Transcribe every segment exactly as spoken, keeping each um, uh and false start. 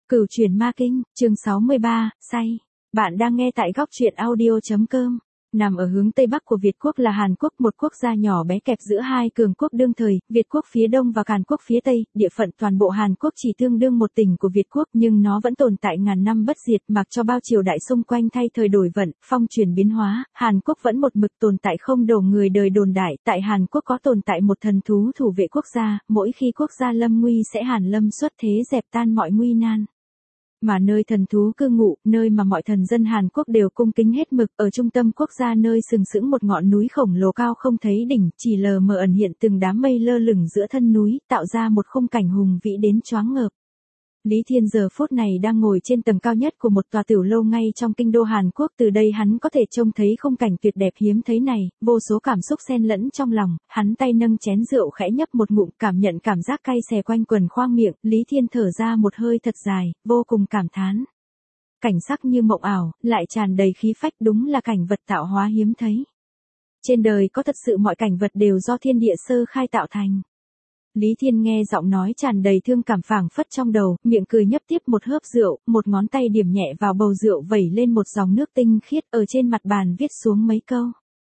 Cửu Chuyển Ma Kinh, chương sáu mươi ba, say. Bạn đang nghe tại góc truyện audio chấm com. Nằm ở hướng Tây Bắc của Việt Quốc là Hàn Quốc, một quốc gia nhỏ bé kẹp giữa hai cường quốc đương thời, Việt Quốc phía Đông và Hàn Quốc phía Tây. Địa phận toàn bộ Hàn Quốc chỉ tương đương một tỉnh của Việt Quốc, nhưng nó vẫn tồn tại ngàn năm bất diệt, mặc cho bao triều đại xung quanh thay thời đổi vận, phong truyền biến hóa, Hàn Quốc vẫn một mực tồn tại không đổ người đời đồn đại. Tại Hàn Quốc có tồn tại một thần thú thủ vệ quốc gia, mỗi khi quốc gia lâm nguy sẽ hàn lâm xuất thế dẹp tan mọi nguy nan. Mà nơi thần thú cư ngụ, nơi mà mọi thần dân Hàn Quốc đều cung kính hết mực, ở trung tâm quốc gia nơi sừng sững một ngọn núi khổng lồ cao không thấy đỉnh, chỉ lờ mờ ẩn hiện từng đám mây lơ lửng giữa thân núi, tạo ra một khung cảnh hùng vĩ đến choáng ngợp. Lý Thiên giờ phút này đang ngồi trên tầng cao nhất của một tòa tiểu lâu ngay trong kinh đô Hàn Quốc, từ đây hắn có thể trông thấy khung cảnh tuyệt đẹp hiếm thấy này, vô số cảm xúc xen lẫn trong lòng, hắn tay nâng chén rượu khẽ nhấp một ngụm, cảm nhận cảm giác cay xè quanh quần khoang miệng, Lý Thiên thở ra một hơi thật dài, vô cùng cảm thán. Cảnh sắc như mộng ảo, lại tràn đầy khí phách, đúng là cảnh vật tạo hóa hiếm thấy. Trên đời có thật sự mọi cảnh vật đều do thiên địa sơ khai tạo thành. Lý Thiên nghe giọng nói tràn đầy thương cảm phảng phất trong đầu, miệng cười nhấp tiếp một hớp rượu, một ngón tay điểm nhẹ vào bầu rượu vẩy lên một dòng nước tinh khiết, ở trên mặt bàn viết xuống mấy câu.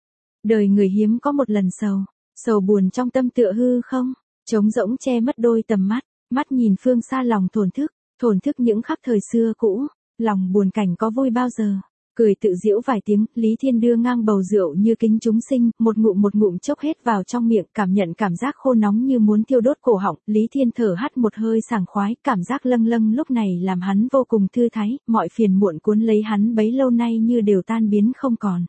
Đời người hiếm có một lần sầu, sầu buồn trong tâm tựa hư không, trống rỗng che mất đôi tầm mắt, mắt nhìn phương xa lòng thổn thức, thổn thức những khắc thời xưa cũ, lòng buồn cảnh có vui bao giờ. Cười tự giễu vài tiếng, Lý Thiên đưa ngang bầu rượu như kính chúng sinh, một ngụm một ngụm chốc hết vào trong miệng, cảm nhận cảm giác khô nóng như muốn thiêu đốt cổ họng, Lý Thiên thở hắt một hơi sảng khoái, cảm giác lâng lâng lúc này làm hắn vô cùng thư thái, mọi phiền muộn cuốn lấy hắn bấy lâu nay như đều tan biến không còn.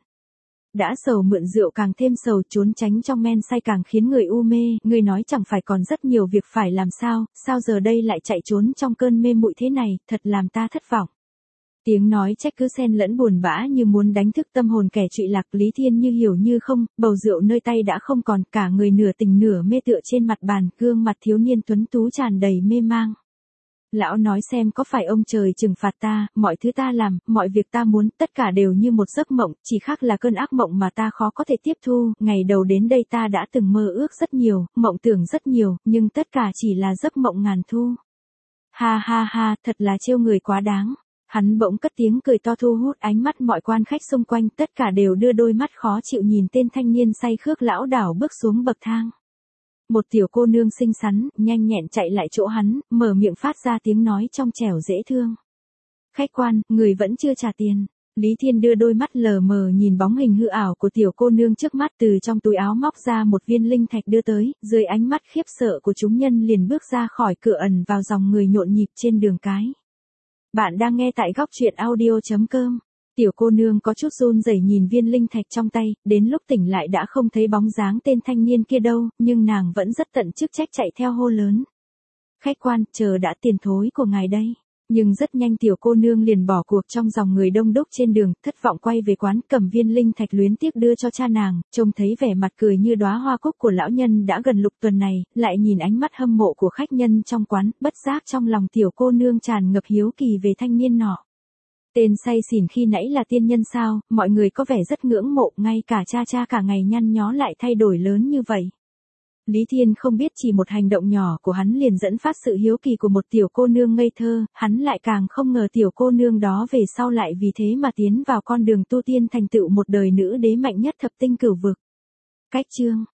Đã sầu mượn rượu càng thêm sầu, trốn tránh trong men say càng khiến người u mê, người nói chẳng phải còn rất nhiều việc phải làm sao, sao giờ đây lại chạy trốn trong cơn mê muội thế này, thật làm ta thất vọng. Tiếng nói trách cứ xen lẫn buồn bã như muốn đánh thức tâm hồn kẻ trụy lạc, Lý Thiên như hiểu như không, bầu rượu nơi tay đã không còn, cả người nửa tỉnh nửa mê tựa trên mặt bàn, gương mặt thiếu niên tuấn tú tràn đầy mê mang. Lão nói xem có phải ông trời trừng phạt ta, mọi thứ ta làm, mọi việc ta muốn, tất cả đều như một giấc mộng, chỉ khác là cơn ác mộng mà ta khó có thể tiếp thu, ngày đầu đến đây ta đã từng mơ ước rất nhiều, mộng tưởng rất nhiều, nhưng tất cả chỉ là giấc mộng ngàn thu. Ha ha ha, thật là trêu người quá đáng. Hắn bỗng cất tiếng cười to thu hút ánh mắt mọi quan khách xung quanh, tất cả đều đưa đôi mắt khó chịu nhìn tên thanh niên say khước lão đảo bước xuống bậc thang. Một tiểu cô nương xinh xắn, nhanh nhẹn chạy lại chỗ hắn, mở miệng phát ra tiếng nói trong trẻo dễ thương. Khách quan, người vẫn chưa trả tiền. Lý Thiên đưa đôi mắt lờ mờ nhìn bóng hình hư ảo của tiểu cô nương trước mắt, từ trong túi áo móc ra một viên linh thạch đưa tới, dưới ánh mắt khiếp sợ của chúng nhân liền bước ra khỏi cửa ẩn vào dòng người nhộn nhịp trên đường cái. Bạn đang nghe tại góc truyện audio chấm com. Tiểu cô nương có chút run rẩy nhìn viên linh thạch trong tay, đến lúc tỉnh lại đã không thấy bóng dáng tên thanh niên kia đâu, nhưng nàng vẫn rất tận chức trách chạy theo hô lớn. Khách quan, chờ đã, tiền thối của ngài đây. Nhưng rất nhanh tiểu cô nương liền bỏ cuộc trong dòng người đông đúc trên đường, thất vọng quay về quán, cầm viên linh thạch luyến tiếc đưa cho cha nàng, trông thấy vẻ mặt cười như đóa hoa cúc của lão nhân đã gần lục tuần này, lại nhìn ánh mắt hâm mộ của khách nhân trong quán, bất giác trong lòng tiểu cô nương tràn ngập hiếu kỳ về thanh niên nọ. Tên say xỉn khi nãy là tiên nhân sao, mọi người có vẻ rất ngưỡng mộ, ngay cả cha cha cả ngày nhăn nhó lại thay đổi lớn như vậy. Lý Thiên không biết chỉ một hành động nhỏ của hắn liền dẫn phát sự hiếu kỳ của một tiểu cô nương ngây thơ, hắn lại càng không ngờ tiểu cô nương đó về sau lại vì thế mà tiến vào con đường tu tiên thành tựu một đời nữ đế mạnh nhất thập tinh cửu vực. Cách chương